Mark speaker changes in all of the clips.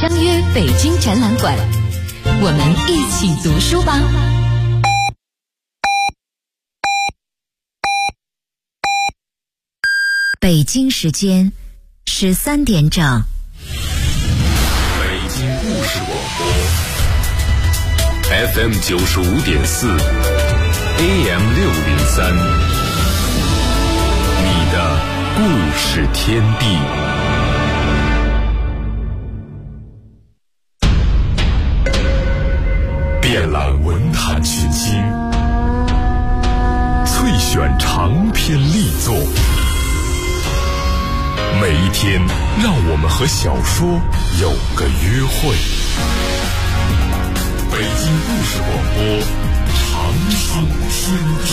Speaker 1: 相约北京展览馆，我们一起读书吧。
Speaker 2: 北京时间13点整。
Speaker 3: 北京故事广播 FM 95.4 AM 603，你的故事天地。遍览文坛群星，萃选长篇力作。每一天，让我们和小说有个约会。北京故事广播，长寿天地。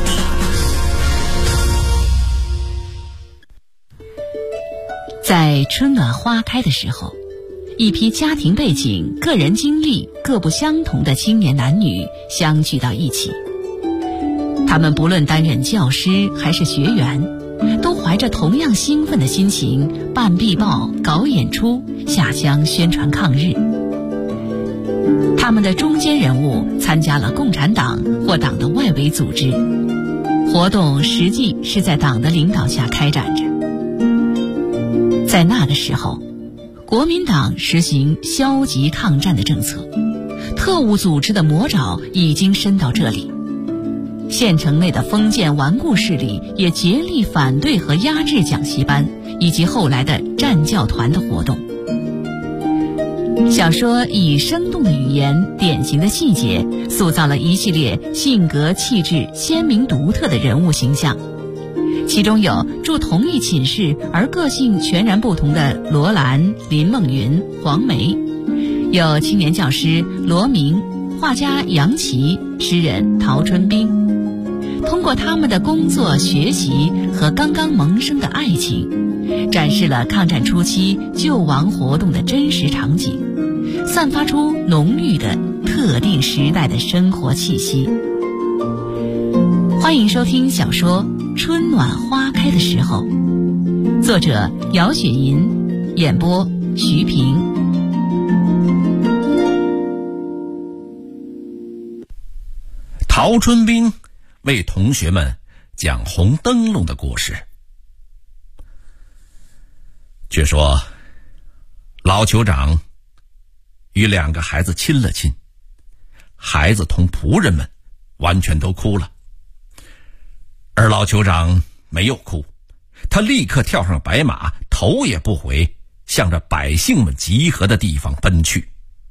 Speaker 1: 在春暖花开的时候，一批家庭背景、个人经历各不相同的青年男女相聚到一起。他们不论担任教师还是学员，都怀着同样兴奋的心情办壁报、搞演出、下乡宣传抗日。他们的中坚人物参加了共产党或党的外围组织，活动实际是在党的领导下开展着。在那个时候，国民党实行消极抗战的政策，特务组织的魔爪已经伸到这里。县城内的封建顽固势力也竭力反对和压制讲习班以及后来的战教团的活动。小说以生动的语言、典型的细节，塑造了一系列性格气质鲜明独特的人物形象。其中有住同一寝室而个性全然不同的罗兰、林梦云、黄梅，有青年教师罗明、画家杨琦、诗人陶春冰。通过他们的工作、学习和刚刚萌生的爱情，展示了抗战初期救亡活动的真实场景，散发出浓郁的特定时代的生活气息。欢迎收听小说《春暖花开的时候》，作者姚雪银，演播徐平。
Speaker 4: 陶春冰为同学们讲红灯笼的故事。据说老酋长与2个孩子亲了亲，孩子同仆人们完全都哭了，而老酋长没有哭，他立刻跳上白马，头也不回，向着百姓们集合的地方奔去。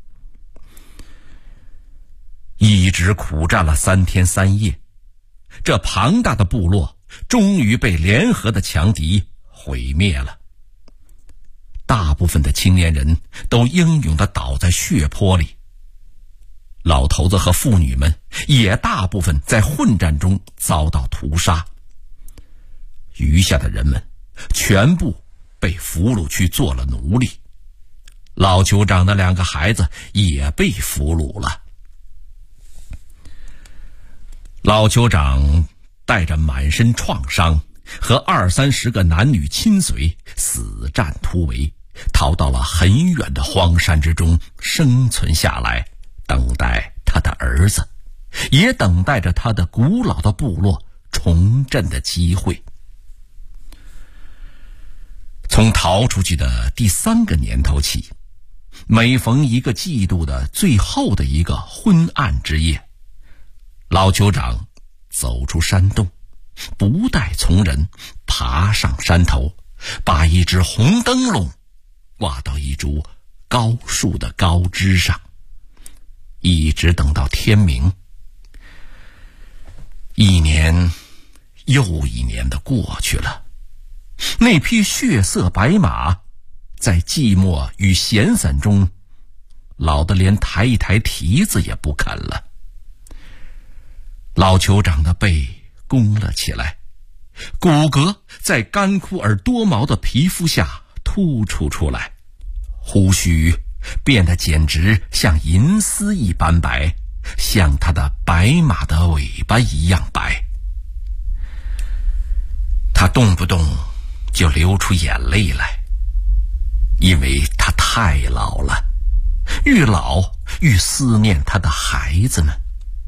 Speaker 4: 一直苦战了3天3夜，这庞大的部落终于被联合的强敌毁灭了。大部分的青年人都英勇地倒在血泊里，老头子和妇女们也大部分在混战中遭到屠杀。余下的人们全部被俘虏去做了奴隶，老酋长的2个孩子也被俘虏了。老酋长带着满身创伤和20-30个男女亲随死战突围，逃到了很远的荒山之中生存下来，等待他的儿子，也等待着他的古老的部落重振的机会。从逃出去的第3个年头起，每逢一个季度的最后的一个昏暗之夜，老酋长走出山洞，不带从人，爬上山头，把一只红灯笼挂到一株高树的高枝上，一直等到天明。1年又1年的过去了，那匹血色白马在寂寞与闲散中老得连抬一抬蹄子也不肯了。老酋长的背弓了起来，骨骼在干枯而多毛的皮肤下突出出来，胡须变得简直像银丝一般白，像他的白马的尾巴一样白。他动不动就流出眼泪来，因为他太老了， 愈老愈思念他的孩子们。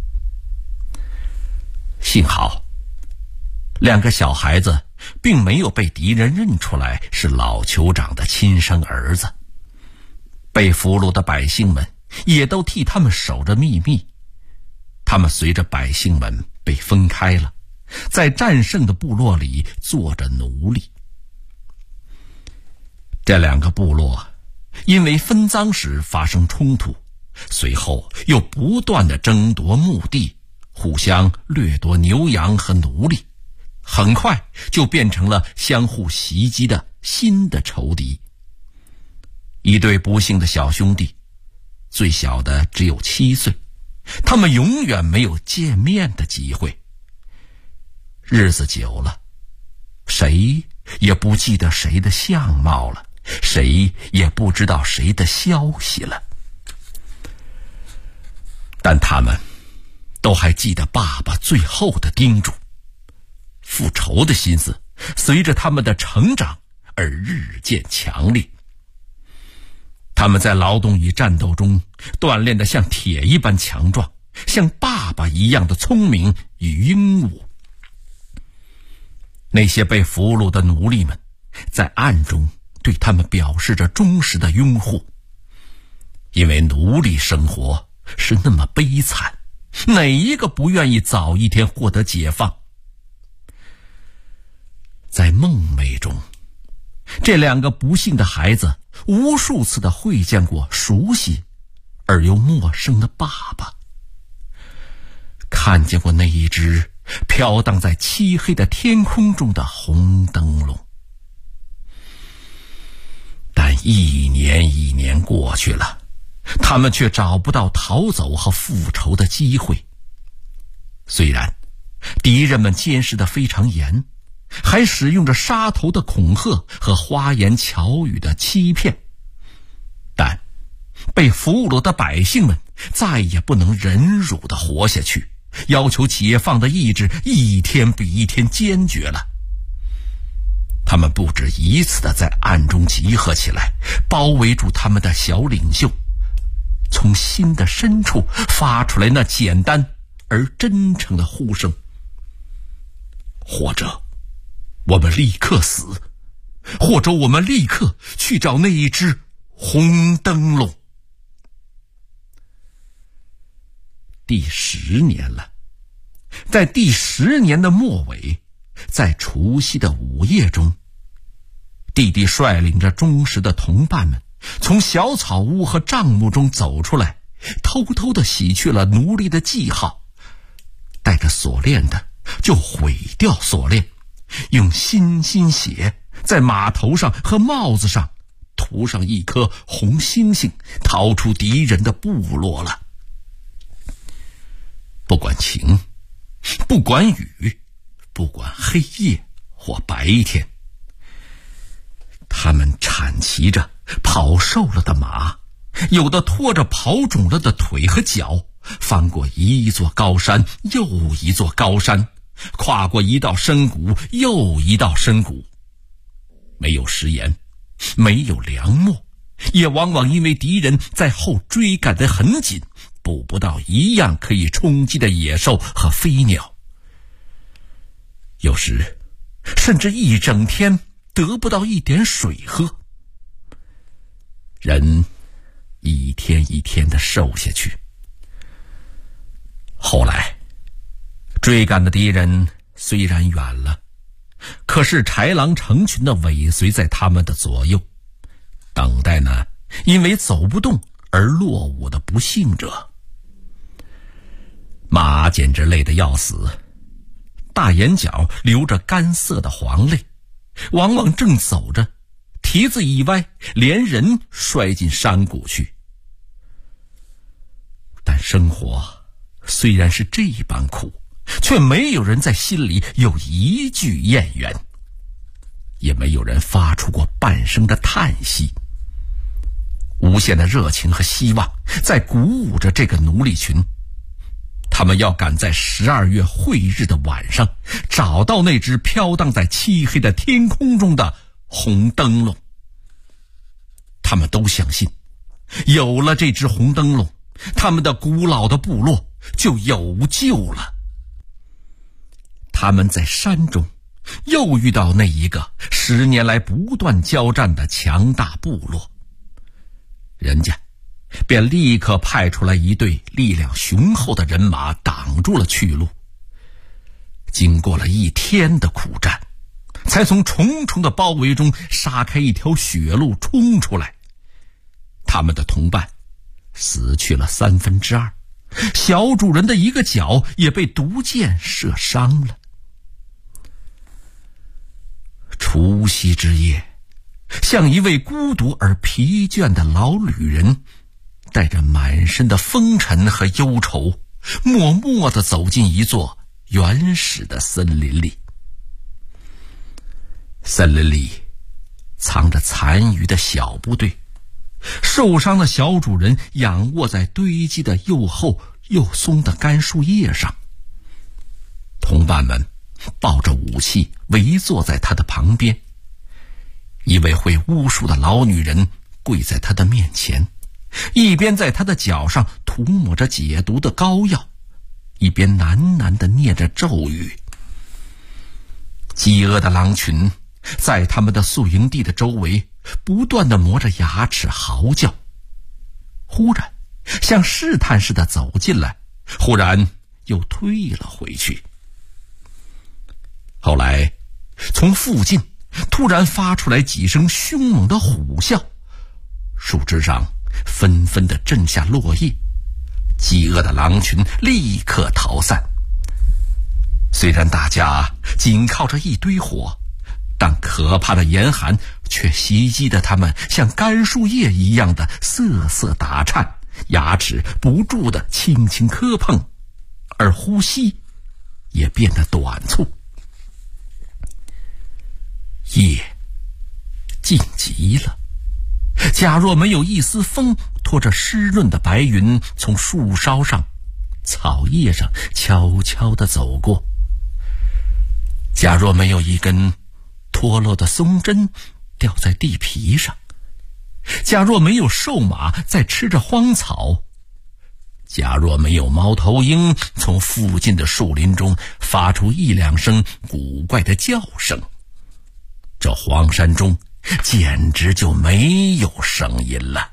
Speaker 4: 幸好2个小孩子并没有被敌人认出来是老酋长的亲生儿子，被俘虏的百姓们也都替他们守着秘密。他们随着百姓们被分开了，在战胜的部落里做着奴隶。这2个部落因为分赃时发生冲突，随后又不断的争夺墓地，互相掠夺牛羊和奴隶，很快就变成了相互袭击的新的仇敌。一对不幸的小兄弟，最小的只有7岁，他们永远没有见面的机会。日子久了，谁也不记得谁的相貌了，谁也不知道谁的消息了。但他们都还记得爸爸最后的叮嘱，复仇的心思随着他们的成长而日渐强烈。他们在劳动与战斗中锻炼得像铁一般强壮，像爸爸一样的聪明与英武。那些被俘虏的奴隶们在暗中对他们表示着忠实的拥护，因为奴隶生活是那么悲惨，哪一个不愿意早一天获得解放？在梦寐中，这2个不幸的孩子无数次的会见过熟悉而又陌生的爸爸，看见过那一只飘荡在漆黑的天空中的红灯笼。但一年一年过去了，他们却找不到逃走和复仇的机会。虽然敌人们监视得非常严，还使用着杀头的恐吓和花言巧语的欺骗，但被俘虏的百姓们再也不能忍辱地活下去，要求解放的意志一天比一天坚决了。他们不止一次地在暗中集合起来，包围住他们的小领袖，从心的深处发出来那简单而真诚的呼声：或者我们立刻死，或者我们立刻去找那一只红灯笼。第10年了，在第10年的末尾，在除夕的午夜中，弟弟率领着忠实的同伴们从小草屋和帐幕中走出来，偷偷地洗去了奴隶的记号，带着锁链的就毁掉锁链，用新血在码头上和帽子上涂上一颗红星星，逃出敌人的部落了。不管晴，不管雨，不管黑夜或白天，他们铲骑着跑瘦了的马，有的拖着跑肿了的腿和脚，翻过一座高山又一座高山，跨过一道深谷又一道深谷。没有食盐，没有粮秣，也往往因为敌人在后追赶得很紧，捕不到一样可以充饥的野兽和飞鸟。有时甚至一整天得不到一点水喝。人一天一天地瘦下去。后来追赶的敌人虽然远了，可是豺狼成群地尾随在他们的左右，等待呢因为走不动而落伍的不幸者。马简直累得要死，大眼角流着干涩的黄泪，往往正走着，蹄子一歪，连人摔进山谷去。但生活虽然是这般苦，却没有人在心里有一句怨言，也没有人发出过半声的叹息。无限的热情和希望在鼓舞着这个奴隶群，他们要赶在12月晦日的晚上找到那只飘荡在漆黑的天空中的红灯笼。他们都相信有了这只红灯笼，他们的古老的部落就有救了。他们在山中又遇到那一个10年来不断交战的强大部落，人家便立刻派出来一队力量雄厚的人马挡住了去路。经过了1天的苦战，才从重重的包围中杀开一条血路冲出来。他们的同伴死去了2/3，小主人的一个脚也被毒箭射伤了。除夕之夜，像一位孤独而疲倦的老旅人，带着满身的风尘和忧愁，默默地走进一座原始的森林里。森林里藏着残余的小部队，受伤的小主人仰卧在堆积的又厚又松的干树叶上，同伴们抱着武器围坐在他的旁边。一位会巫术的老女人跪在他的面前，一边在他的脚上涂抹着解毒的膏药，一边喃喃地念着咒语。饥饿的狼群在他们的宿营地的周围不断地磨着牙齿嚎叫，忽然像试探似的走进来，忽然又退了回去。后来从附近突然发出来几声凶猛的虎啸，树枝上纷纷地震下落叶，饥饿的狼群立刻逃散。虽然大家仅靠着一堆火，但可怕的严寒却袭击得他们像干树叶一样的瑟瑟打颤，牙齿不住地轻轻磕碰，而呼吸也变得短促。夜静极了，假若没有一丝风拖着湿润的白云从树梢上、草叶上悄悄地走过，假若没有一根脱落的松针掉在地皮上，假若没有瘦马在吃着荒草，假若没有猫头鹰从附近的树林中发出1-2声古怪的叫声，这荒山中简直就没有声音了。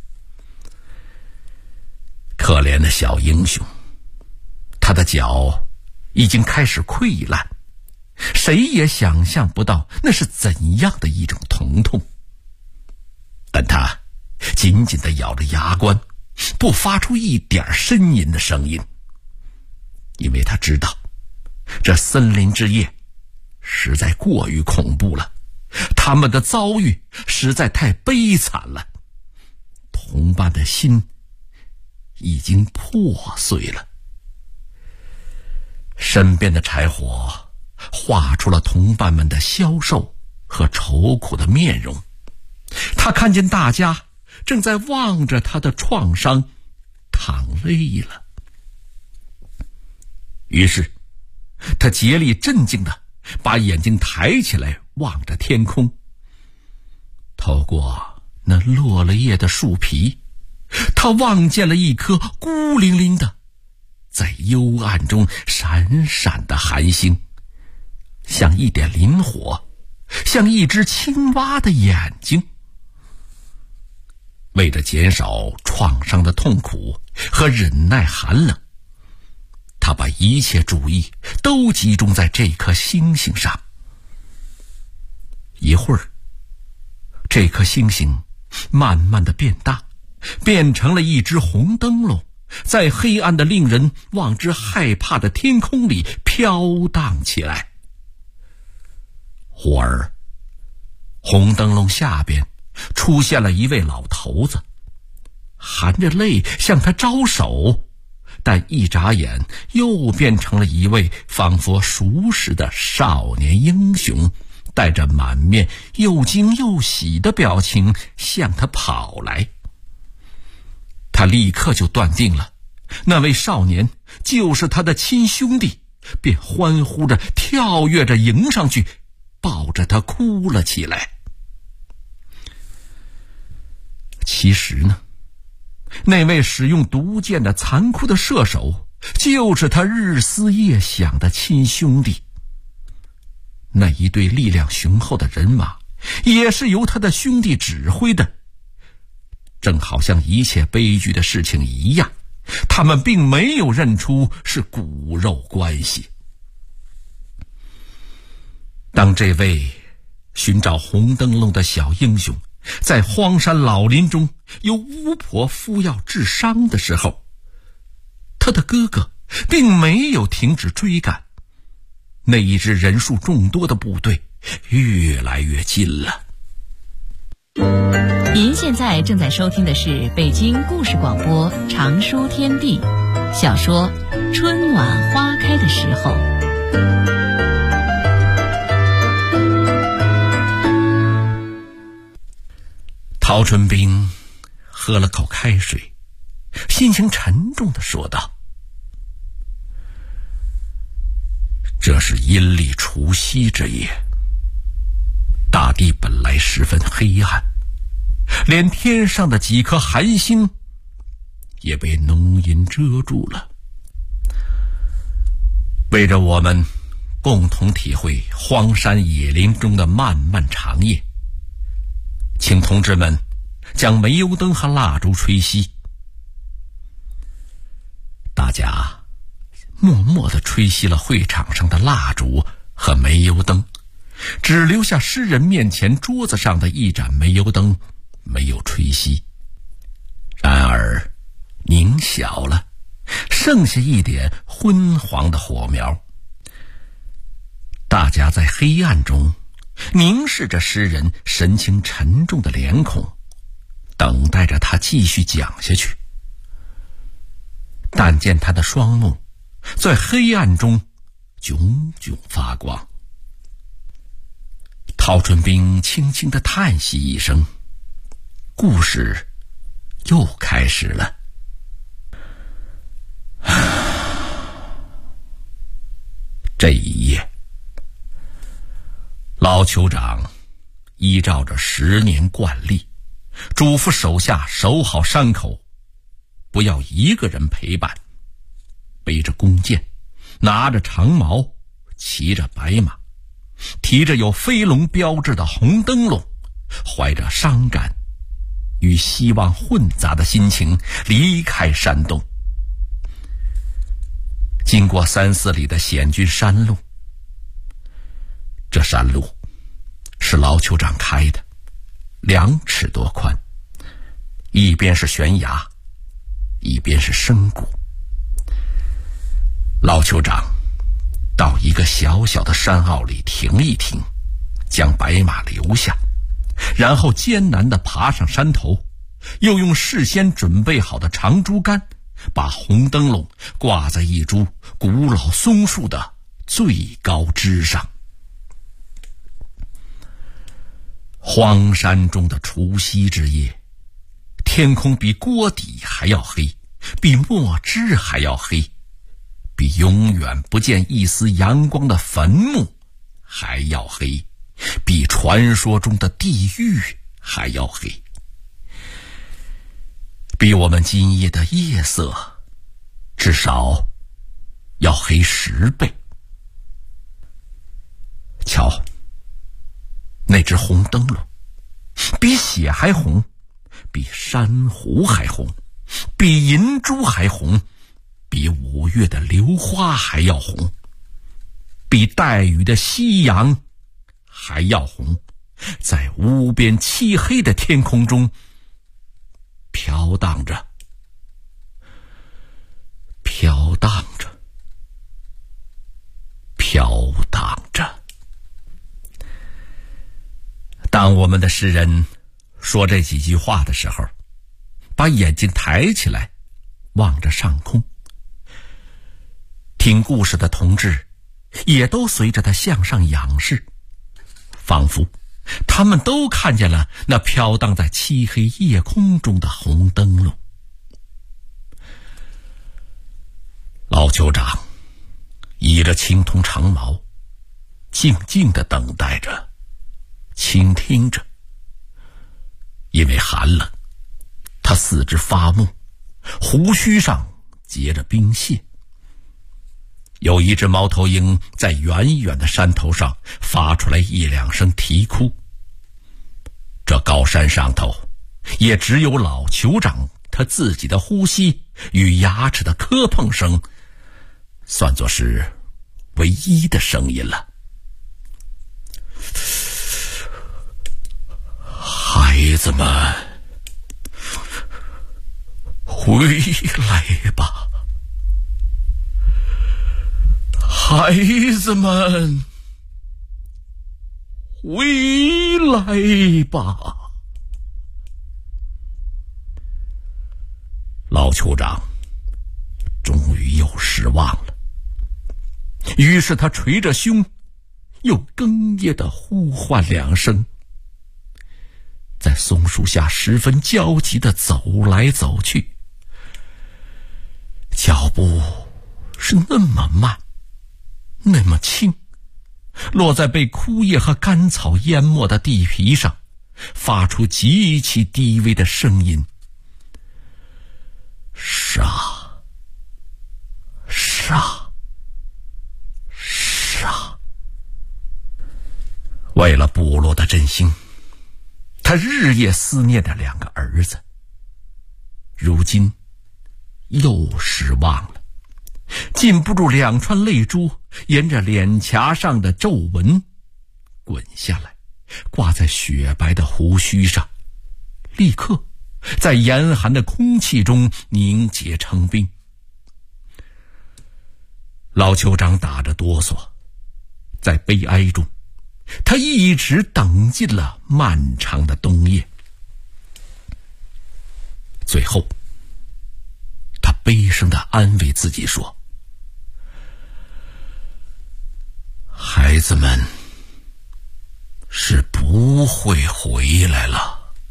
Speaker 4: 可怜的小英雄，他的脚已经开始溃烂，谁也想象不到那是怎样的一种疼痛。但他紧紧地咬着牙关，不发出一点呻吟的声音，因为他知道这森林之夜实在过于恐怖了，他们的遭遇实在太悲惨了，同伴的心已经破碎了。身边的柴火画出了同伴们的消瘦和愁苦的面容，他看见大家正在望着他的创伤淌泪了。于是他竭力镇静地把眼睛抬起来望着天空，透过那落了叶的树皮，他望见了一颗孤零零的在幽暗中闪闪的寒星，像一点磷火，像一只青蛙的眼睛。为了减少创伤的痛苦和忍耐寒冷，他把一切注意都集中在这颗星星上。一会儿，这颗星星慢慢的变大，变成了一只红灯笼，在黑暗的令人望之害怕的天空里飘荡起来。忽而，红灯笼下边出现了一位老头子，含着泪向他招手，但一眨眼又变成了一位仿佛熟识的少年英雄，带着满面又惊又喜的表情向他跑来。他立刻就断定了那位少年就是他的亲兄弟，便欢呼着跳跃着迎上去，抱着他哭了起来。其实呢， 那位使用毒箭的残酷的射手，就是他日思夜想的亲兄弟。那一队力量雄厚的人马，也是由他的兄弟指挥的。正好像一切悲剧的事情一样，他们并没有认出是骨肉关系。当这位寻找红灯笼的小英雄在荒山老林中由巫婆敷药治伤的时候，他的哥哥并没有停止追赶，那一支人数众多的部队越来越近了。
Speaker 1: 您现在正在收听的是北京故事广播长书天地小说《春暖花开的时候》。
Speaker 4: 陶春冰喝了口开水，心情沉重地说道：这是阴历除夕之夜，大地本来十分黑暗，连天上的几颗寒星也被浓阴遮住了。为着我们共同体会荒山野林中的漫漫长夜，请同志们将煤油灯和蜡烛吹熄。大家默默地吹熄了会场上的蜡烛和煤油灯，只留下诗人面前桌子上的一盏煤油灯没有吹熄。然而凝小了，剩下一点昏黄的火苗。大家在黑暗中凝视着诗人神情沉重的脸孔，等待着他继续讲下去。但见他的双目在黑暗中炯炯发光。陶春冰轻轻地叹息一声，故事又开始了。这一夜，老酋长依照着10年惯例，嘱咐手下守好山口，不要一个人陪伴，背着弓箭，拿着长矛，骑着白马，提着有飞龙标志的红灯笼，怀着伤感与希望混杂的心情离开山洞。经过3、4里的险峻山路，这山路是老酋长开的，2尺多宽，一边是悬崖，一边是深谷。老酋长到一个小小的山坳里停一停，将白马留下，然后艰难地爬上山头，又用事先准备好的长竹竿把红灯笼挂在一株古老松树的最高枝上。荒山中的除夕之夜，天空比锅底还要黑，比墨汁还要黑，比永远不见一丝阳光的坟墓还要黑，比传说中的地狱还要黑，比我们今夜的夜色至少要黑10倍。瞧，那只红灯笼比血还红，比珊瑚还红，比银珠还红，比5月的榴花还要红，比带雨的夕阳还要红，在无边漆黑的天空中飘荡着，飘荡着，飘荡着。当我们的诗人说这几句话的时候，把眼睛抬起来，望着上空。听故事的同志也都随着他向上仰视，仿佛他们都看见了那飘荡在漆黑夜空中的红灯笼。老酋长倚着青铜长矛，静静地等待着，倾听着。因为寒冷，他四肢发木， 胡须上结着冰屑。有一只猫头鹰在远远的山头上发出来一两声啼哭。这高山上头也只有老酋长他自己的呼吸与牙齿的磕碰声算作是唯一的声音了。孩子们，回来吧，孩子们，回来吧。老酋长终于又失望了，于是他捶着胸，又哽咽地呼唤两声，在松树下十分焦急地走来走去，脚步是那么慢，那么轻，落在被枯叶和干草淹没的地皮上，发出极其低微的声音。沙沙沙。为了部落的振兴，他日夜思念的两个儿子，如今又失望了，禁不住两串泪珠沿着脸颊上的皱纹滚下来，挂在雪白的胡须上，立刻在严寒的空气中凝结成冰。老酋长打着哆嗦，在悲哀中，他一直等进了漫长的冬夜。最后，他悲声地安慰自己说：孩子们是不会回来了，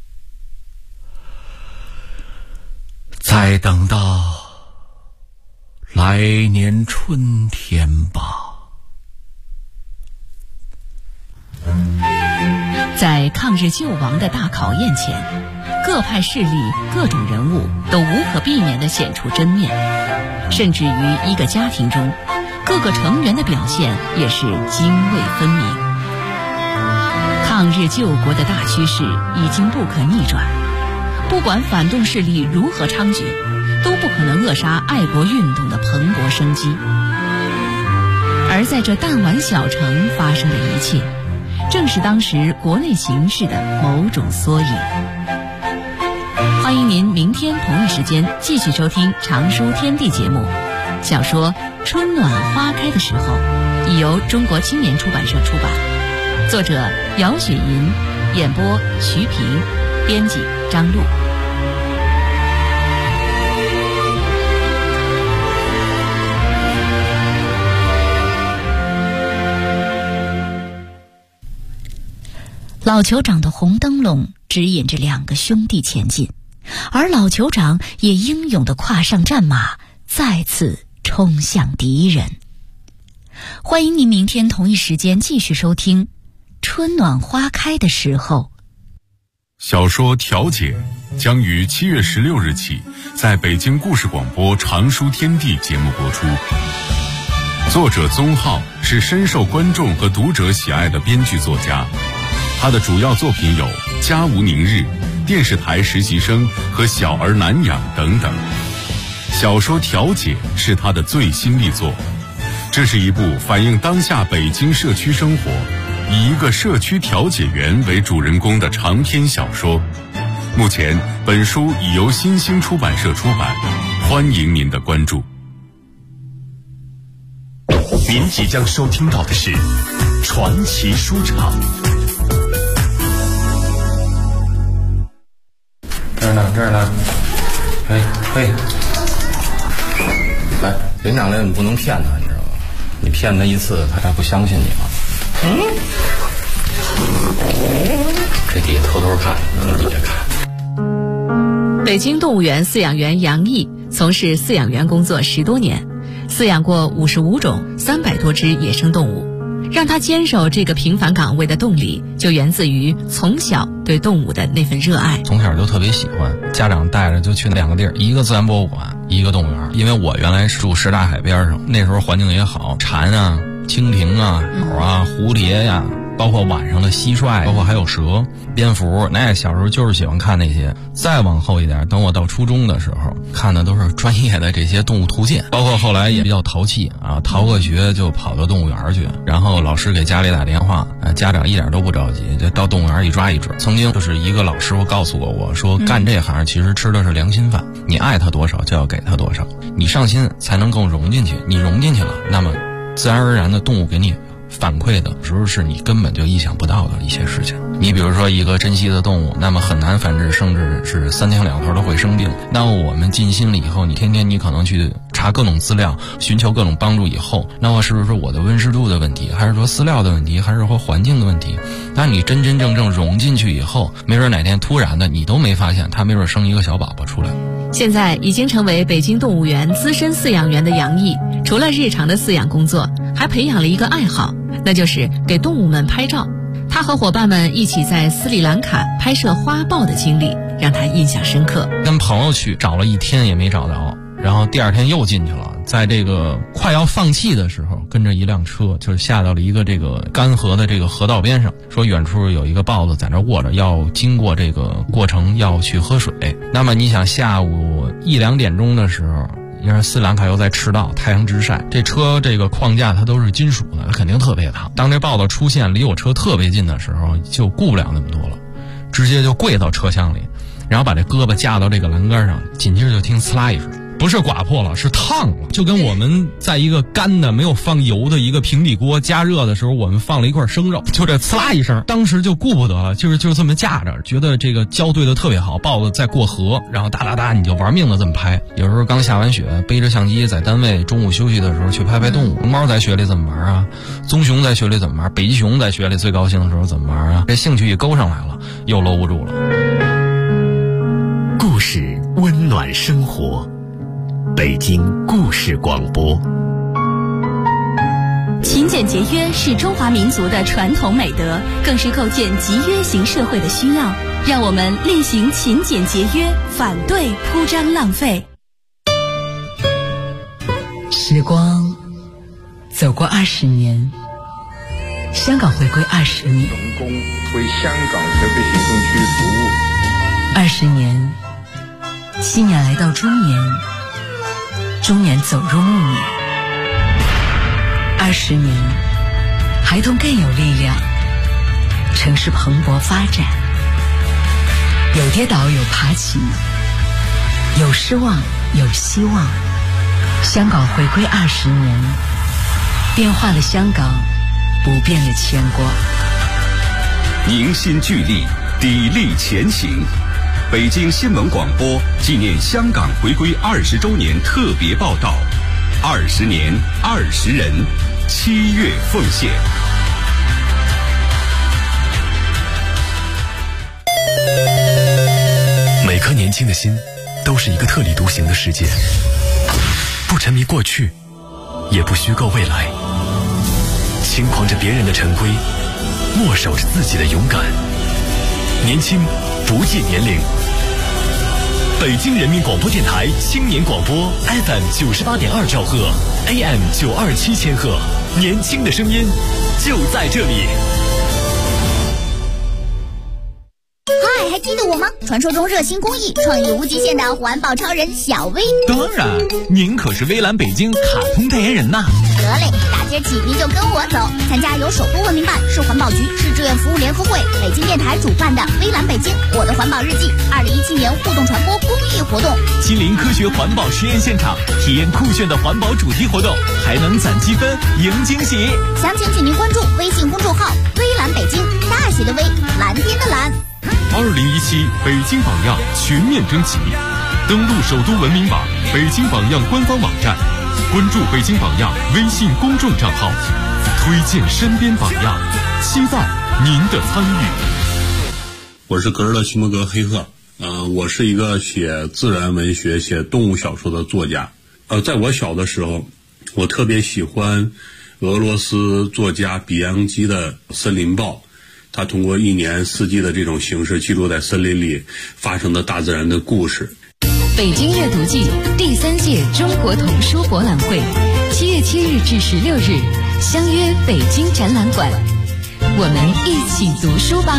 Speaker 4: 再等到来年春天吧。
Speaker 1: 在抗日救亡的大考验前，各派势力、各种人物都无可避免地显出真面，甚至于一个家庭中，各个成员的表现也是泾渭分明。抗日救国的大趋势已经不可逆转，不管反动势力如何猖獗，都不可能扼杀爱国运动的蓬勃生机。而在这弹丸小城发生的一切，正是当时国内形势的某种缩影。欢迎您明天同一时间继续收听《常书天地》节目。小说《春暖花开的时候》已由中国青年出版社出版，作者姚雪银，演播徐平，编辑张璐。老酋长的红灯笼指引着两个兄弟前进，而老酋长也英勇地跨上战马，再次冲向敌人。欢迎您明天同一时间继续收听《春暖花开的时候》。
Speaker 3: 小说《调解》将于7月16日起在北京故事广播《常书天地》节目播出。作者宗浩是深受观众和读者喜爱的编剧作家，他的主要作品有《家无宁日》、电视台实习生和小儿难养等等。小说《调解》是他的最新力作，这是一部反映当下北京社区生活，以一个社区调解员为主人公的长篇小说。目前本书已由新兴出版社出版，欢迎您的关注。
Speaker 5: 您即将收听到的是传奇书场。
Speaker 6: 这儿呢，嘿，来，连长来，你不能骗他，你知道吗？你骗他一次，他不相信你了。这底下偷偷看，你别看。
Speaker 1: 北京动物园饲养员杨毅从事饲养员工作10多年，饲养过55种300多只野生动物， 让他坚守这个平凡岗位的动力，就源自于从小对动物的那份热爱。
Speaker 6: 从小就特别喜欢，家长带着就去2个地儿，一个自然博物馆，一个动物园。因为我原来是住什刹海边上，那时候环境也好，蝉啊、蜻蜓啊、鸟啊、蝴蝶呀，包括晚上的蟋蟀，包括还有蛇、蝙蝠，那小时候就是喜欢看那些。再往后一点，等我到初中的时候，看的都是专业的这些动物图鉴，包括后来也比较淘气啊，逃个学就跑到动物园去，然后老师给家里打电话，家长一点都不着急，就到动物园一抓一只。曾经就是一个老师傅告诉我说，干这行其实吃的是良心饭，你爱他多少就要给他多少，你上心才能够融进去，你融进去了，那么自然而然的动物给你反馈的时候是你根本就意想不到的一些事情。你比如说一个珍稀的动物，那么很难繁殖，甚至是3天2头都会生病。那么我们尽心了以后，你天天你可能去查各种资料，寻求各种帮助以后，那么是不是我的温湿度的问题，还是说饲料的问题，还是说环境的问题？那你真真正正融进去以后，没准哪天突然的你都没发现，它没准生一个小宝宝出来。
Speaker 1: 现在已经成为北京动物园资深饲养员的杨毅，除了日常的饲养工作，还培养了一个爱好，那就是给动物们拍照。他和伙伴们一起在斯里兰卡拍摄花豹的经历让他印象深刻。
Speaker 6: 跟朋友去找了1天也没找到，然后第2天又进去了，在这个快要放弃的时候，跟着一辆车就是下到了一个这个干涸的这个河道边上，说远处有一个豹子在那卧着，要经过这个过程要去喝水。那么你想下午1、2点钟的时候，因为斯里兰卡又在赤道，太阳直晒，这车这个框架它都是金属的，它肯定特别烫。当这豹子出现离我车特别近的时候，就顾不了那么多了，直接就跪到车厢里，然后把这胳膊架到这个栏杆上，紧接着就听呲啦一声，不是刮破了，是烫了，就跟我们在一个干的没有放油的一个平底锅加热的时候，我们放了一块生肉，就这呲啦一声，当时就顾不得了，就这么架着，觉得这个校对的特别好，豹子在过河，然后哒哒哒你就玩命的这么拍。有时候刚下完雪，背着相机在单位中午休息的时候去拍拍动物。龙猫在雪里怎么玩啊？棕熊在雪里怎么玩？北极熊在雪里最高兴的时候怎么玩啊？这兴趣一勾上来了，又搂不住了。
Speaker 5: 故事温暖生活，北京故事广播。
Speaker 7: 勤俭节约是中华民族的传统美德，更是构建集约型社会的需要。让我们厉行勤俭节约，反对铺张浪费。
Speaker 8: 时光走过20年，香港回归20年，
Speaker 9: 成功为香港特别行政区服务
Speaker 8: 20年，青年来到中年，中年走入暮年，20年，孩童更有力量，城市蓬勃发展，有跌倒有爬起，有失望有希望。香港回归20年，变化了香港，不变的牵挂。
Speaker 10: 凝心聚力，砥砺前行。北京新闻广播纪念香港回归20周年特别报道：20年20人，7月奉献。
Speaker 5: 每颗年轻的心都是一个特立独行的世界，不沉迷过去，也不虚构未来，轻狂着别人的陈规，默守着自己的勇敢。年轻不计年龄。北京人民广播电台青年广播 FM 98.2兆赫 AM 927千赫，年轻的声音就在这里。
Speaker 11: 嗨，还记得我吗？传说中热心公益、创意无极限的环保超人小薇。
Speaker 12: 当然，您可是微蓝北京卡通代言人呐。
Speaker 11: 得嘞，大今儿起您就跟我走，参加由首都文明办、市环保局、市志愿服务联合会、北京电台主办的微蓝北京我的环保日记2017年互动传播公益活动，
Speaker 12: 亲临科学环保实验现场，体验酷炫的环保主题活动，还能攒积分赢惊喜。
Speaker 11: 详情请您关注微信公众号微蓝北京，大写的微，蓝天的蓝。
Speaker 3: 2017北京榜样全面征集，登录首都文明榜、北京榜样官方网站，关注北京榜样微信公众账号，推荐身边榜样，期待您的参与。
Speaker 13: 我是格尔勒西摩格黑鹤，我是一个写自然文学、写动物小说的作家。在我小的时候，我特别喜欢俄罗斯作家比扬基的《森林报》，他通过一年四季的这种形式记录在森林里发生的大自然的故事。
Speaker 8: 北京阅读季第3届中国童书博览会7月7日至16日相约北京展览馆，我们一起读书吧。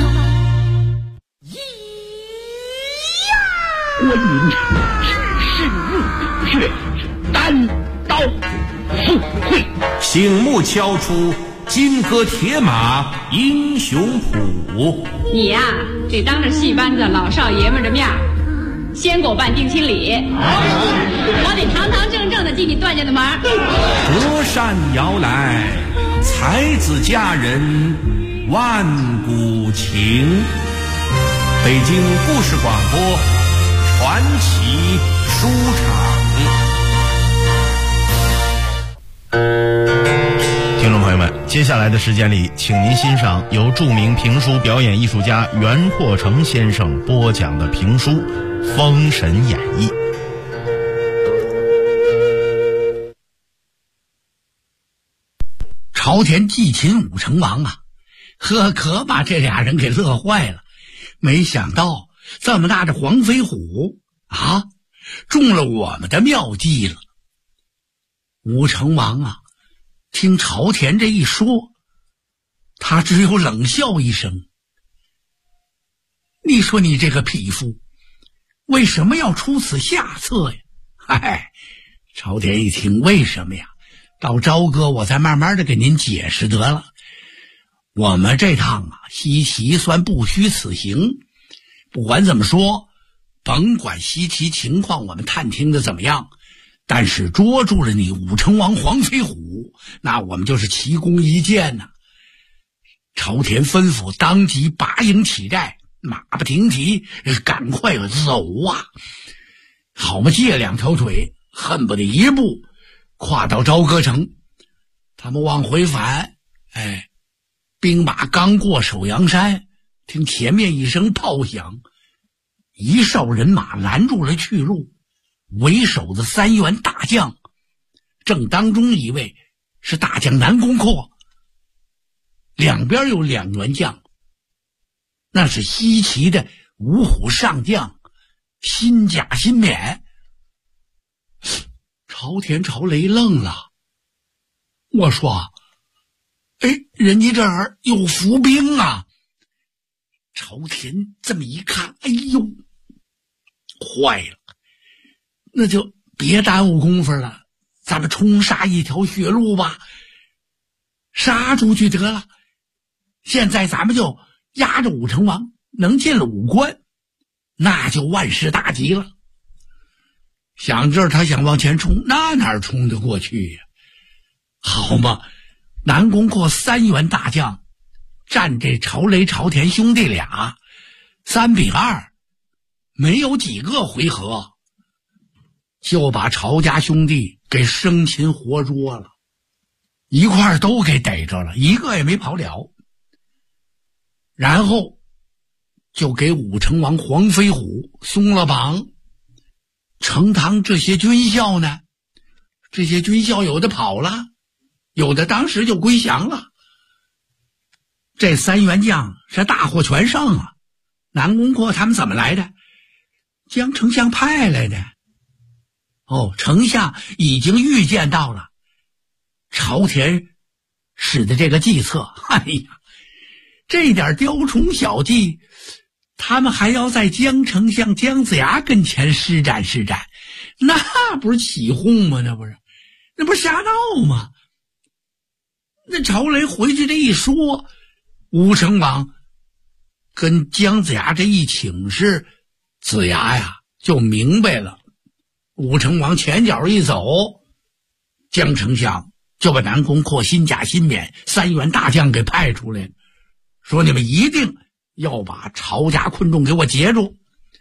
Speaker 14: 观音场只是入穴，单刀赴会，
Speaker 15: 醒目敲出金戈铁马英雄谱。
Speaker 16: 你呀，得当着戏班子老少爷们的面先给我办定亲礼，我得堂堂正正的进你段家的门。
Speaker 15: 隔山遥来，才子佳人万古情。北京故事广播传奇书场。
Speaker 17: 听众朋友们，接下来的时间里，请您欣赏由著名评书表演艺术家袁阔成先生播讲的评书《封神演义》。
Speaker 14: 朝田季秦武成王啊，可把这俩人给乐坏了。没想到这么大的黄飞虎啊，中了我们的妙计了。武成王啊，听朝田这一说，他只有冷笑一声。你说你这个匹夫，为什么要出此下策呀？嗨，朝田一听，为什么呀？到朝歌我再慢慢的给您解释得了。我们这趟啊，西岐算不虚此行。不管怎么说，甭管西岐情况我们探听的怎么样，但是捉住了你武成王黄飞虎，那我们就是奇功一件呐。朝田吩咐当即拔营起寨，马不停蹄，赶快走啊！好嘛，借两条腿，恨不得一步跨到朝歌城。他们往回返，兵马刚过首阳山，听前面一声炮响，一哨人马拦住了去路。为首的3员大将，正当中一位是大将南宫阔，两边有2员将，那是西岐的五虎上将辛甲辛勉。朝田朝雷愣了，我说人家这儿有伏兵啊。朝田这么一看，哎呦，坏了，那就别耽误功夫了，咱们冲杀一条血路吧，杀出去得了。现在咱们就压着武成王，能进了武关，那就万事大吉了。想这儿他想往前冲，那哪冲得过去呀？好嘛，南宫阔3员大将战这朝雷朝田兄弟俩，3比2，没有几个回合就把朝家兄弟给生擒活捉了，一块儿都给逮着了，一个也没跑了。然后就给武成王黄飞虎松了绑。成汤这些军校呢，这些军校有的跑了，有的当时就归降了。这3员将是大获全胜啊！南宫阔他们怎么来的？江丞相派来的。丞相已经预见到了朝田使的这个计策。哎呀，这点雕虫小技，他们还要在江丞相姜子牙跟前施展施展，那不是起哄吗？那不是瞎闹吗？那朝雷回去这一说，武成王跟姜子牙这一请示，子牙呀就明白了。武成王前脚一走，江丞相就把南宫阔、辛甲、辛勉3员大将给派出来了，说你们一定要把朝家困众给我截住。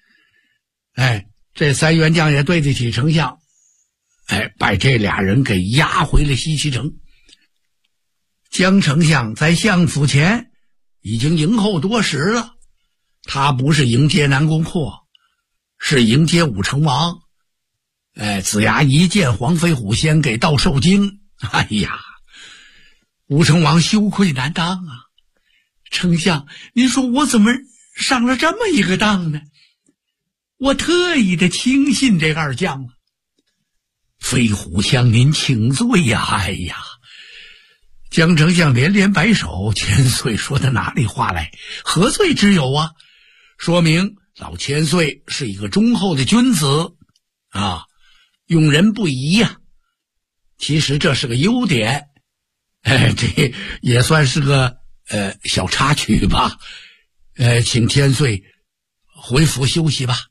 Speaker 14: 这3员将也对得起丞相，把这俩人给押回了西岐城。江丞相在相府前已经迎候多时了，他不是迎接南宫阔，是迎接武成王。子牙一见黄飞虎，先给道受惊。哎呀， 武成王羞愧难当啊！丞相，您说我怎么上了这么一个当呢？我特意的轻信这二将了。飞虎向您请罪呀！哎呀，江丞相连连摆手，千岁说的哪里话来？何罪之有啊？说明老千岁是一个忠厚的君子啊，用人不疑呀。其实这是个优点，这也算是个小插曲吧。请千岁回府休息吧。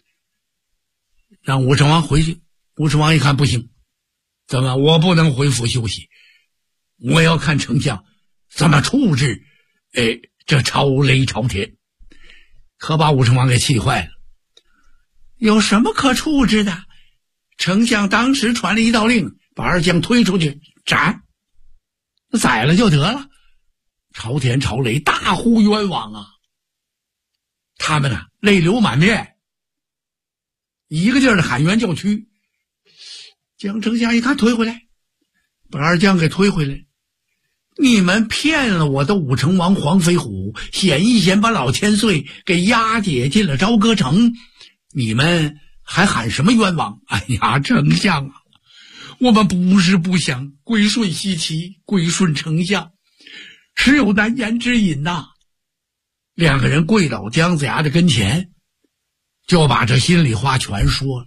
Speaker 14: 让武成王回去。武成王一看不行，怎么我不能回府休息？我要看丞相怎么处置这朝雷朝天。可把武成王给气坏了。有什么可处置的？丞相当时传了一道令，把二将推出去斩，宰了就得了。朝天朝雷大呼冤枉啊！他们呢泪流满面，一个劲儿的喊冤叫屈。江丞相一看推回来，把二将给推回来。你们骗了我的武成王黄飞虎，险一险把老千岁给押解进了朝歌城，你们还喊什么冤枉？哎呀，丞相啊，我们不是不想归顺西岐，归顺丞相，是有难言之隐呐。两个人跪倒姜子牙的跟前，就把这心里话全说了。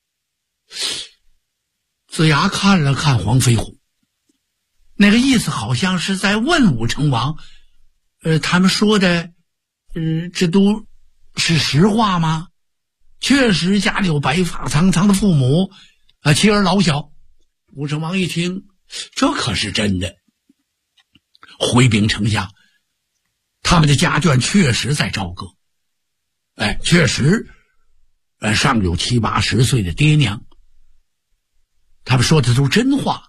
Speaker 14: 子牙看了看黄飞虎，那个意思好像是在问武成王，他们说的，这都是实话吗？确实家里有白发苍苍的父母，妻儿老小。武成王一听，这可是真的。回禀丞相，他们的家眷确实在朝歌，确实，上有7、80岁的爹娘。他们说的都真话。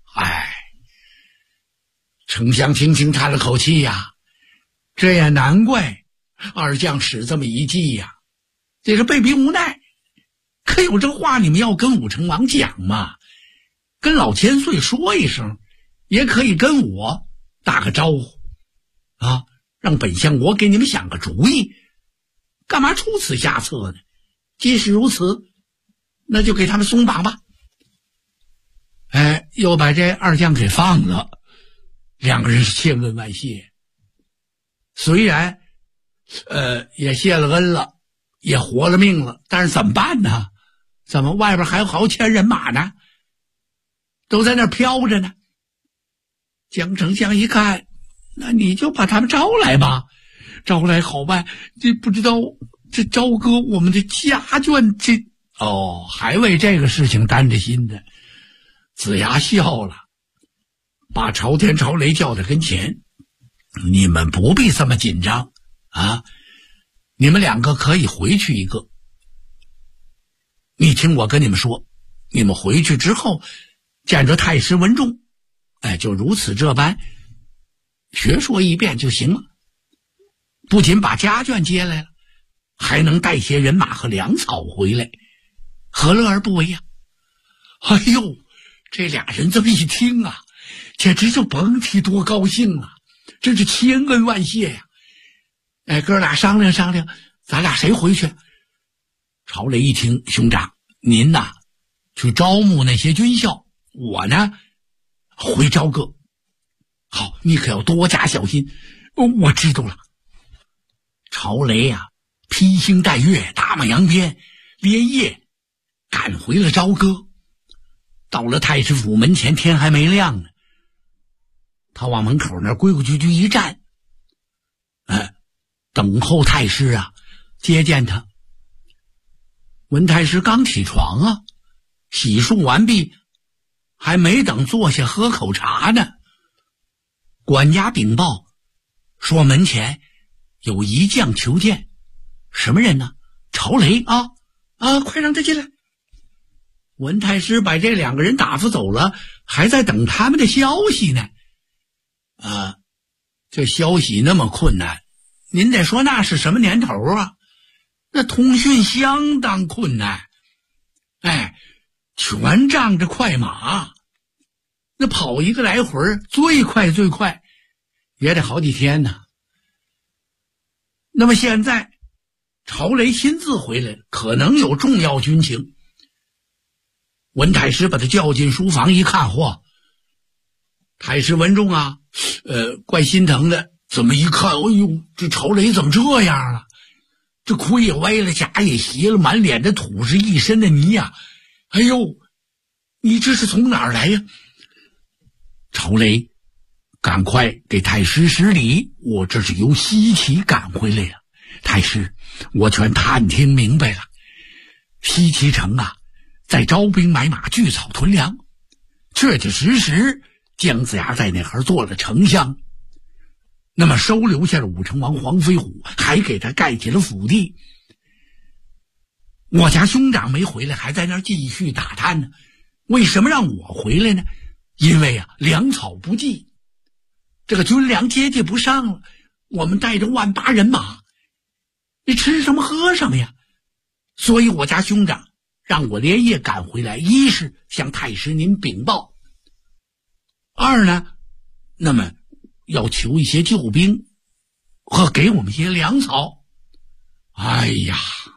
Speaker 14: 丞相轻轻叹了口气呀，这也难怪二将使这么一计呀，这是被逼无奈。可有这话你们要跟武成王讲嘛，跟老千岁说一声，也可以跟我打个招呼啊，让本相我给你们想个主意，干嘛出此下策呢？即使如此，那就给他们松绑吧。又把这二将给放了。两个人是千恩万谢，虽然也谢了恩了，也活了命了，但是怎么办呢？怎么外边还有好几千人马呢，都在那儿飘着呢。江丞相一看，那你就把他们招来吧，招来好办。这不知道这朝歌我们的家眷，还为这个事情担着心的。子牙笑了，把朝天朝雷叫到跟前，你们不必这么紧张啊，你们两个可以回去一个。你听我跟你们说，你们回去之后见着太师文仲，就如此这般学说一遍就行了。不仅把家眷接来了，还能带些人马和粮草回来，何乐而不为呀？哎呦，这俩人这么一听啊，简直就甭提多高兴了，真是千恩万谢呀！哥俩商量商量，咱俩谁回去？朝雷一听，兄长，您呐去招募那些军校，我呢回朝歌。好，你可要多加小心。我知道了。朝雷呀，披星戴月，打马扬鞭，连夜赶回了朝歌。到了太师府门前，天还没亮呢，他往门口那规规矩矩一站，等候太师啊接见他。文太师刚起床啊，洗漱完毕，还没等坐下喝口茶呢，管家禀报说门前有一将求见。什么人呢？朝雷啊，快让他进来。文太师把这两个人打发走了，还在等他们的消息呢。这消息那么困难，您得说那是什么年头啊？那通讯相当困难，全仗着快马。 那跑一个来回最快也得好几天呢。那么现在曹雷亲自回来了，可能有重要军情。文太师把他叫进书房一看，嚯，太师文仲啊，怪心疼的。怎么一看，哎呦，这曹雷怎么这样了？这盔也歪了，甲也斜了，满脸的土是一身的泥呀！哎呦，你这是从哪儿来呀？曹雷赶快给太师施礼，我这是由西岐赶回来了。太师，我全探听明白了，西岐城啊，在招兵买马，聚草屯粮，确确实实姜子牙在那儿做了丞相，那么收留下了武成王黄飞虎，还给他盖起了府邸。我家兄长没回来，还在那儿继续打探呢。为什么让我回来呢？因为啊，粮草不济，这个军粮接济不上了，我们带着18000人马，你吃什么喝什么呀？所以我家兄长让我连夜赶回来，一是向太师您禀报，二呢，那么要求一些救兵和给我们一些粮草。哎呀，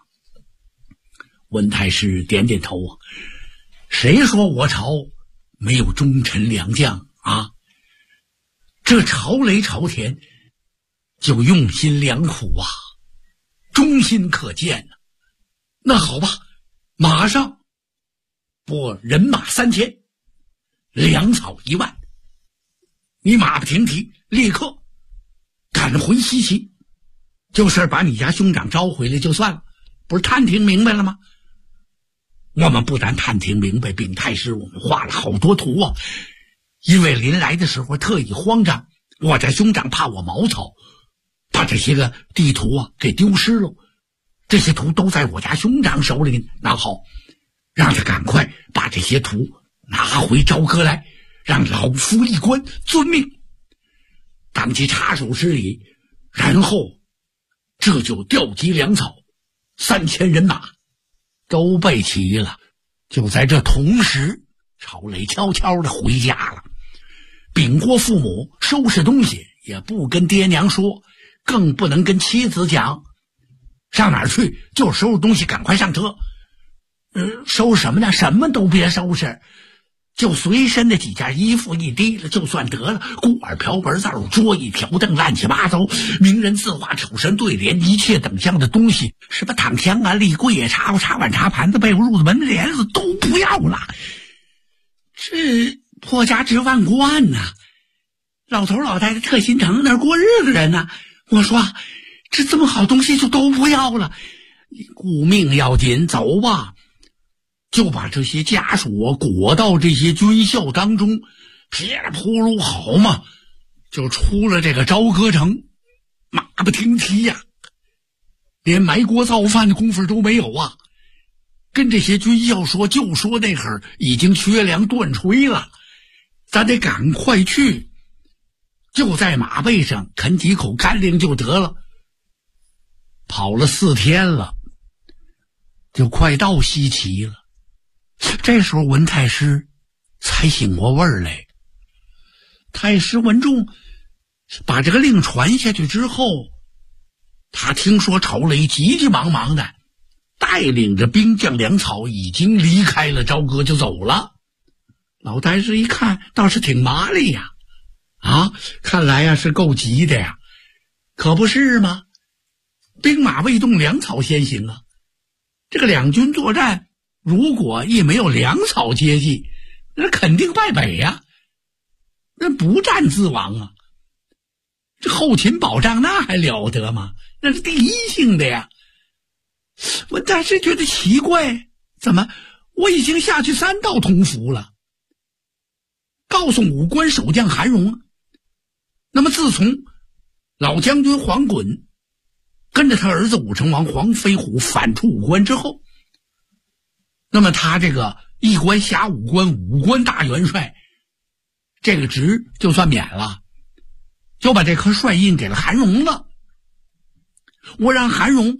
Speaker 14: 文太师点点头啊，谁说我朝没有忠臣良将啊？这曹雷朝田就用心良苦啊，忠心可见啊。那好吧，马上拨人马3000，粮草1万，你马不停蹄，立刻赶回西岐，就是把你家兄长招回来就算了，不是探听明白了吗？我们不但探听明白，禀太师，我们画了好多图啊。因为临来的时候特意慌张，我家兄长怕我毛草，把这些个地图啊给丢失了。这些图都在我家兄长手里，那好，让他赶快把这些图拿回朝歌来，让老夫一官遵命。当即插手施礼，然后这就调集粮草，3000人马都备齐了。就在这同时，曹雷悄悄地回家了，禀过父母，收拾东西，也不跟爹娘说，更不能跟妻子讲。上哪儿去？就收拾东西，赶快上车。收拾什么呢？什么都别收拾，就随身的几件衣服一提了就算得了。锅碗瓢盆灶桌椅条凳乱七八糟，名人字画丑神对联，一切等项的东西，什么躺枪啊、立柜啊、茶壶、茶碗、茶盘子、被窝、褥子、门帘子都不要了。这破家值万贯呐！老头老太太特心疼，那儿过日子人呢。我说这么好东西就都不要了，顾命要紧，走吧。就把这些家属裹到这些军校当中，噼里扑噜好嘛，就出了这个朝歌城，马不停蹄呀，连埋锅造饭的功夫都没有啊。跟这些军校说，就说那会儿已经缺粮断炊了，咱得赶快去，就在马背上啃几口干粮就得了。跑了4天了，就快到西岐了。这时候文太师才醒过味儿来。太师文仲把这个令传下去之后，他听说曹雷急急忙忙的带领着兵将粮草已经离开了朝歌就走了。老太师一看倒是挺麻利呀，看来呀是够急的呀。可不是吗？兵马未动，粮草先行啊。这个两军作战，如果一没有粮草接济，那肯定败北呀，那不战自亡啊。这后勤保障那还了得吗？那是第一性的呀。我但是觉得奇怪，怎么我已经下去3道通符了，告诉武关守将韩荣，那么自从老将军黄衮跟着他儿子武成王黄飞虎反出武关之后，那么他这个一关辖武关，武关大元帅这个职就算免了，就把这颗帅印给了韩荣了。我让韩荣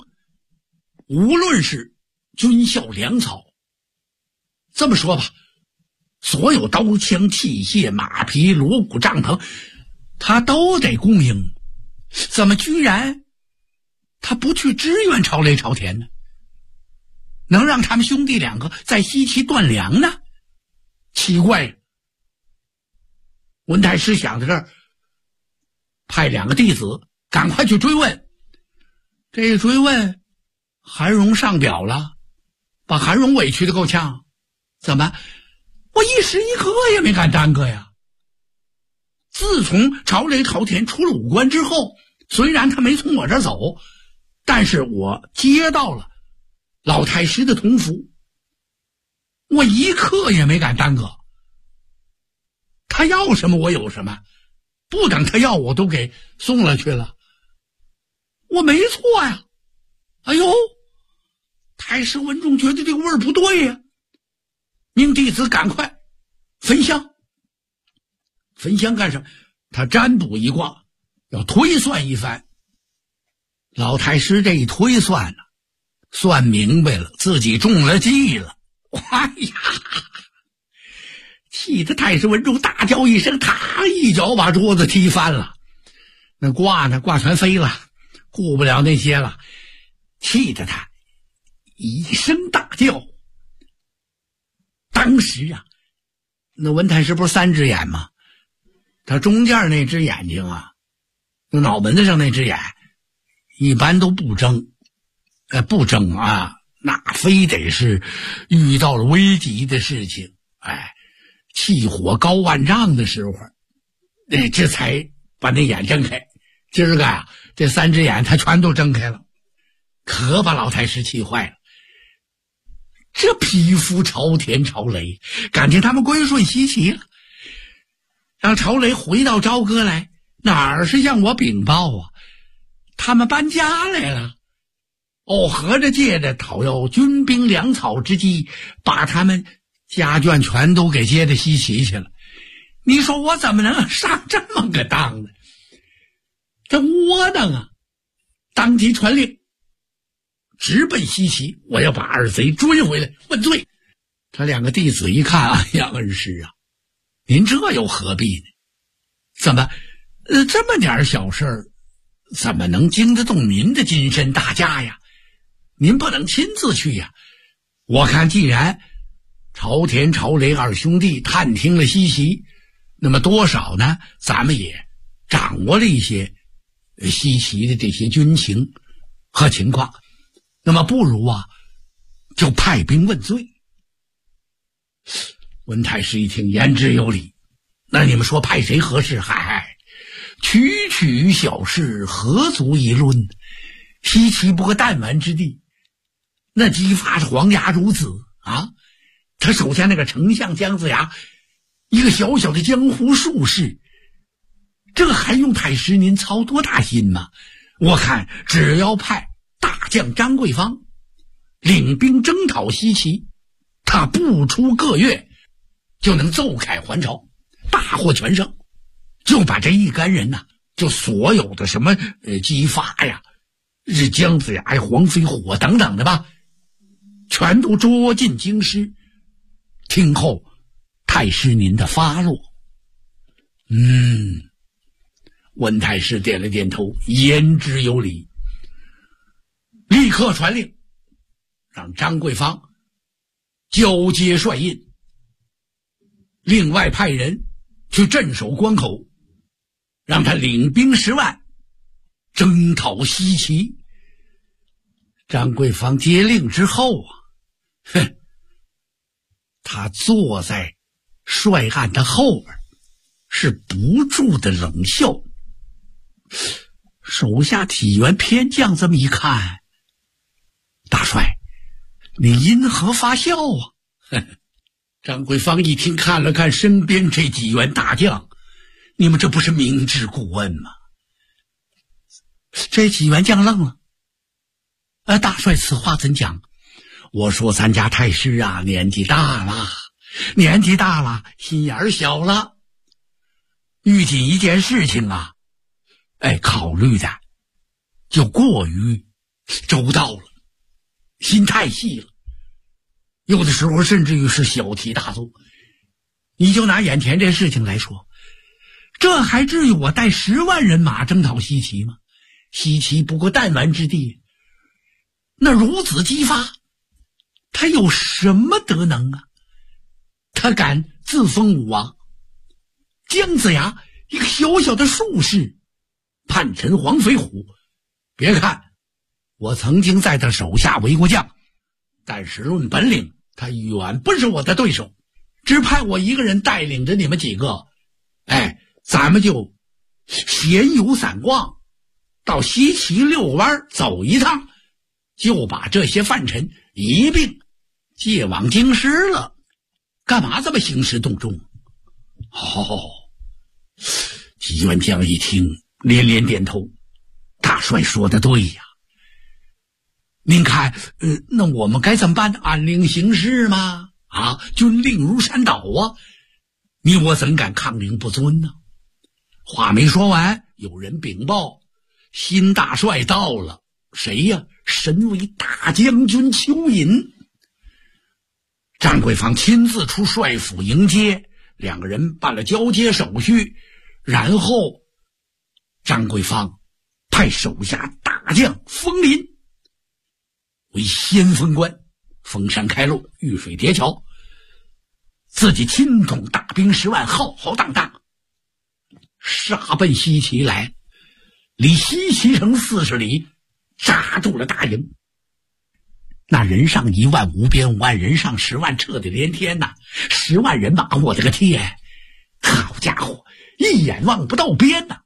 Speaker 14: 无论是军校粮草，这么说吧， 所有刀枪器械、马匹、锣鼓、帐篷，他都得供应。怎么居然他不去支援朝雷朝田呢？能让他们兄弟两个在西岐断粮呢？奇怪。文太师想到这儿，派2个弟子赶快去追问。这一追问，韩荣上表了，把韩荣委屈的够呛。怎么？我一时一刻也没敢耽搁呀。自从朝雷朝田出了武关之后，虽然他没从我这儿走，但是我接到了老太师的同符，我一刻也没敢耽搁。他要什么我有什么，不等他要我都给送了去了，我没错呀。哎呦，太师文仲觉得这个味儿不对呀，命弟子赶快焚香。焚香干什么？他占卜一卦，要推算一番。老太师这一推算呢，算明白了，自己中了计了。哎呀，气得太师文仲大叫一声，他一脚把桌子踢翻了。那卦呢，卦全飞了，顾不了那些了，气得他一声大叫。当时啊，那文太师不是3只眼吗？他中间那只眼睛啊，就脑门子上那只眼，一般都不睁，不睁啊，那非得是遇到了危急的事情，气火高万丈的时候，这才把那眼睁开。今儿个啊，这3只眼他全都睁开了，可把老太师气坏了。这匹夫朝田朝雷，感情他们归顺西岐了，让朝雷回到朝歌来，哪儿是向我禀报啊？他们搬家来了。合着借着讨要军兵粮草之机，把他们家眷全都给接到西岐去了。你说我怎么能上这么个当呢？这窝囊啊！当即传令，直奔西岐，我要把2贼追回来问罪。他2个弟子一看，哎呀，恩师啊，您这又何必呢？怎么这么点小事儿，怎么能经得动您的金身大驾呀？您不能亲自去呀。我看既然朝田朝雷2兄弟探听了西岐，那么多少呢，咱们也掌握了一些西岐的这些军情和情况，那么不如啊，就派兵问罪。文太师一听，言之有理，那你们说派谁合适？区区小事何足一论？西岐不过弹丸之地，那姬发是皇牙孺子啊，他手下那个丞相姜子牙，一个小小的江湖术士，这还用太师您操多大心吗？我看只要派大将张桂芳领兵征讨西岐，他不出个月就能奏凯还朝，大获全胜，就把这一干人呐，就所有的什么姬发呀、姜子牙呀、黄飞虎等等的吧，全都捉进京师，听候太师您的发落。文太师点了点头，言之有理，立刻传令，让张桂芳交接帅印，另外派人去镇守关口，让他领兵10万征讨西岐。张桂芳接令之后啊，他坐在帅案的后边，是不住的冷笑。手下体员偏将这么一看，大帅，你因何发笑啊？张桂芳一听，看了看身边这几员大将，你们这不是明知故问吗？这几员将愣了。大帅，此话怎讲？我说咱家太师啊，年纪大了，心眼儿小了，遇紧一件事情啊，考虑的就过于周到了，心太细了，有的时候甚至于是小题大做。 你就拿眼前这事情来说，这还至于我带10万人马征讨西岐吗？西岐不过弹丸之地，那孺子姬发，他有什么德能啊？他敢自封武王？姜子牙一个小小的术士，叛臣黄飞虎，别看我曾经在他手下为过将，但是论本领，他远不是我的对手。只派我一个人带领着你们几个，咱们就闲游散逛，到西岐遛弯走一趟，就把这些犯臣一并借往京师了。干嘛这么兴师动众？姬元将一听连连点头，大帅说的对呀。您看，那我们该怎么办？按令行事吗？军令如山倒啊！你我怎敢抗令不遵呢？话没说完，有人禀报，新大帅到了。谁呀？身为大将军邱寅。张桂芳亲自出帅府迎接，两个人办了交接手续，然后张桂芳派手下大将封临为先锋官，封山开路，遇水叠桥，自己亲统大兵10万，浩浩荡荡杀奔西岐来，离西岐城40里扎住了大营。那人上1万无边无岸，人上10万，彻底连天呐！10万人马，我的个天！好家伙，一眼望不到边呐！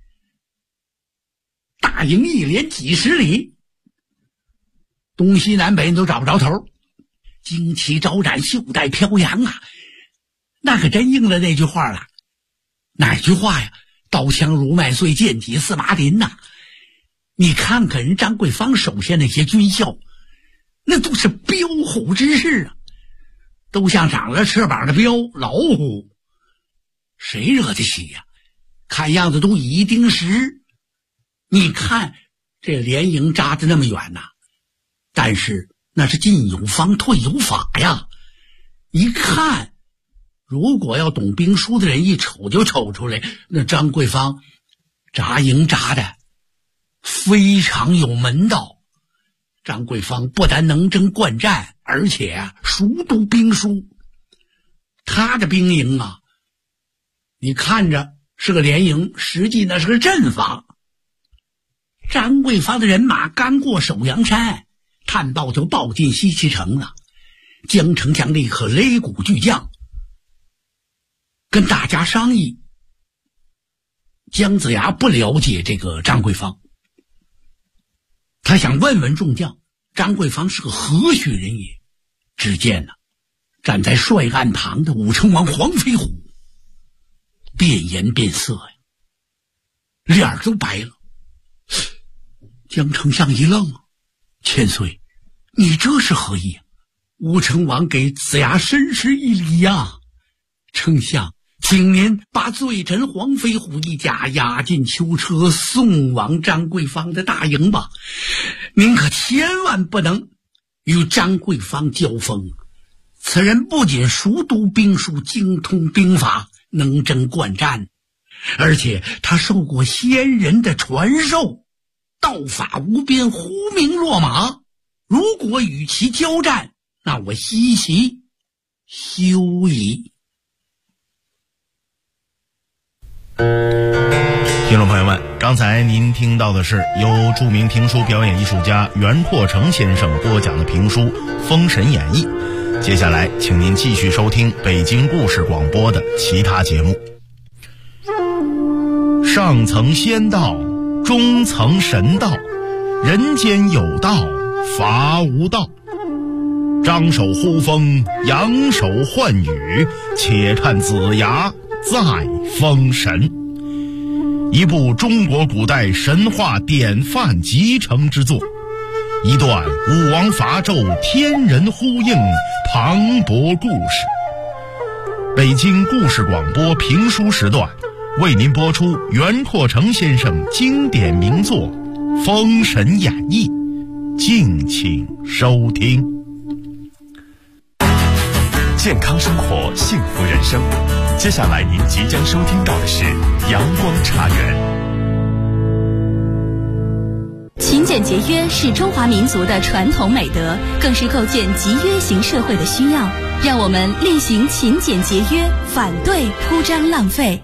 Speaker 14: 大营一连几十里，东西南北都找不着头，旌旗招展，袖带飘扬啊！那可真应了那句话了。哪句话呀？刀枪如麦穗，剑戟似麻林呐！你看看人张桂芳手下那些军校，那都是彪虎之势啊，都像长了翅膀的彪老虎，谁惹得起呀？看样子都以一定十。你看这连营扎得那么远呐，但是那是进有方退有法呀。一看，如果要懂兵书的人一瞅就瞅出来，那张桂芳扎营扎的非常有门道。张桂芳不但能征惯战，而且熟读兵书。他的兵营啊，你看着是个连营，实际那是个阵法。张桂芳的人马刚过首阳山，探报就报进西岐城了。江丞相立刻擂鼓巨将，跟大家商议。姜子牙不了解这个张桂芳，他想问问众将，张桂芳是个何许人也？只见站在帅案旁的武成王黄飞虎，变颜变色呀，脸都白了。江丞相一愣，千岁，你这是何意？武成王给子牙深施一礼呀。丞相，请您把罪臣黄飞虎一家押进囚车，送往张桂芳的大营吧。您可千万不能与张桂芳交锋，此人不仅熟读兵书，精通兵法，能征惯战，而且他受过先人的传授，道法无边，呼名落马。如果与其交战，那我西岐休矣。
Speaker 17: 听众朋友们，刚才您听到的是由著名评书表演艺术家袁阔成先生播讲的评书《封神演义》。接下来请您继续收听北京故事广播的其他节目。上层仙道，中层神道，人间有道，法无道。张手呼风，扬手唤雨，且看子牙再封神。一部中国古代神话典范集成之作，一段武王伐纣天人呼应磅礴故事。北京故事广播评书时段为您播出袁阔成先生经典名作《封神演义》，敬请收听。
Speaker 5: 健康生活，幸福人生。接下来您即将收听到的是阳光茶园。
Speaker 7: 勤俭节约是中华民族的传统美德，更是构建集约型社会的需要。让我们厉行勤俭节约，反对铺张浪费。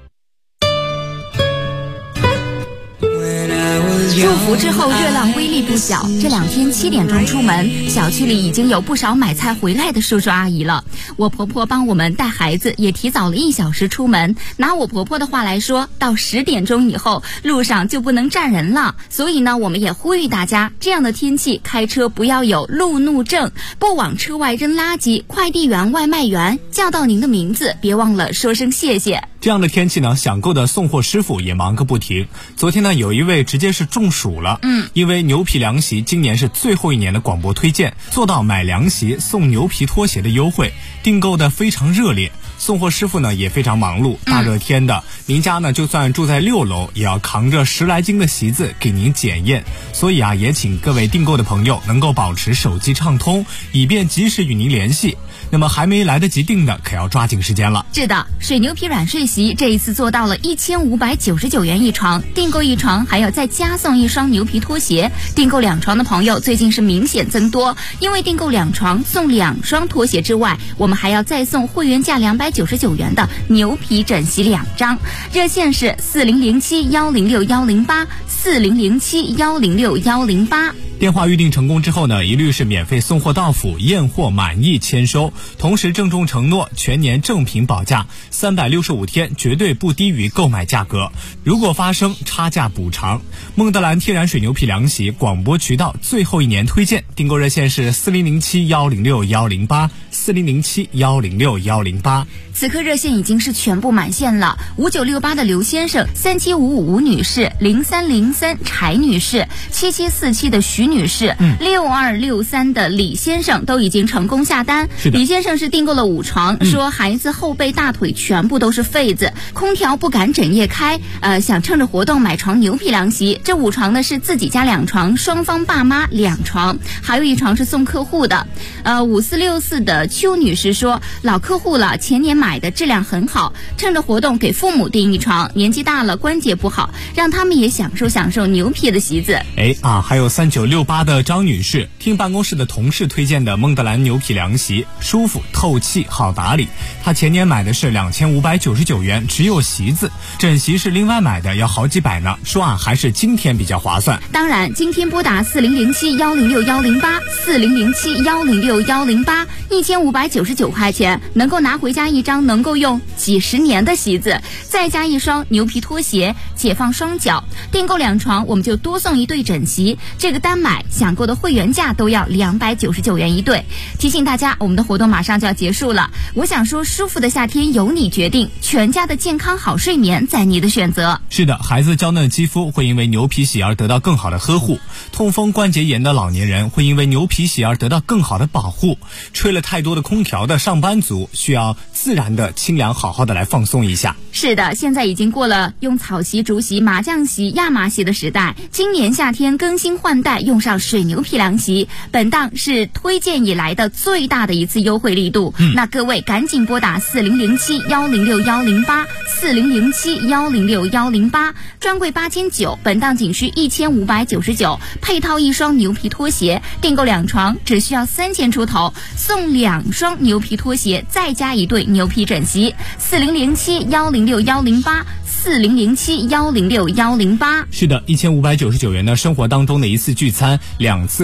Speaker 2: 入伏之后热浪威力不小，这2天7点钟出门，小区里已经有不少买菜回来的叔叔阿姨了。我婆婆帮我们带孩子也提早了1小时出门，拿我婆婆的话来说，到10点钟以后路上就不能站人了。所以呢，我们也呼吁大家，这样的天气开车不要有路怒症，不往车外扔垃圾，快递员外卖员叫到您的名字别忘了说声谢谢。
Speaker 18: 这样的天气呢，想购的送货师傅也忙个不停。昨天呢，有一位直接是中暑了，因为牛皮凉席今年是最后一年的广播推荐，做到买凉席送牛皮拖鞋的优惠，订购的非常热烈。送货师傅呢也非常忙碌，大热天的，您家呢就算住在6楼，也要扛着10来斤的席子给您检验。所以啊，也请各位订购的朋友能够保持手机畅通，以便及时与您联系。那么还没来得及订的，可要抓紧时间了。
Speaker 2: 是的，水牛皮软睡席这一次做到了1599元一床，订购1床还要再加送1双牛皮拖鞋。订购2床的朋友最近是明显增多，因为订购2床送2双拖鞋之外，我们还要再送会员价299元的牛皮枕席2张。热线是4007106108，4007106108。
Speaker 18: 电话预订成功之后呢，一律是免费送货到府，验货满意签收，同时郑重承诺全年正品保价，365天绝对不低于购买价格，如果发生差价补偿。孟德兰天然水牛皮凉席广播渠道最后1年推荐，订购热线是4007106108，4007106108。
Speaker 2: 此刻热线已经是全部满线了，5968的刘先生，3755吴女士，0303柴女士，7747的徐女士，6263的李先生都已经成功下单。李先生是订购了5床，说孩子后背大腿全部都是痱子，空调不敢整夜开，想趁着活动买床牛皮凉席。这5床呢是自己家2床，双方爸妈2床，还有1床是送客户的。5464的邱女士说，老客户了，前年买的质量很好，趁着活动给父母订1床，年纪大了关节不好，让他们也享受享受牛皮的席子。
Speaker 18: 还有3968的张女士，听办公室的同事推荐的孟德兰牛皮凉席，舒服透气好打理，她前年买的是2599元，只有席子，枕席是另外买的，要好几百呢，说还是今天比较划算。
Speaker 2: 当然今天拨打4007106108，4007106108，1599块钱能够拿回家1张能够用几十年的席子，再加1双牛皮拖鞋，解放双脚。订购2床我们就多送1对枕席，这个单买想购的会员价都要299元1对。提醒大家，我们的活动马上就要结束了。我想说，舒服的夏天由你决定，全家的健康好睡眠在你的选择。
Speaker 18: 是的，孩子娇嫩肌肤会因为牛皮席而得到更好的呵护，痛风关节炎的老年人会因为牛皮席而得到更好的保护，吹了太多的空调的上班族需要自然的清凉，好好的来放松一下。
Speaker 2: 是的，现在已经过了用草席、竹席、麻将席、亚麻席的时代，今年夏天更新换代，用上水牛皮凉席，本档是推荐以来的最大的一次优惠力度。那各位赶紧拨打4007106108，4007106108，专柜8900，本档仅需1599，配套1双牛皮拖鞋，订购2床只需要3000出头，送2双牛皮拖鞋，再加1对牛皮枕席。4007106108，4007106108。
Speaker 18: 是的，1599元呢，生活当中的1次聚餐，2次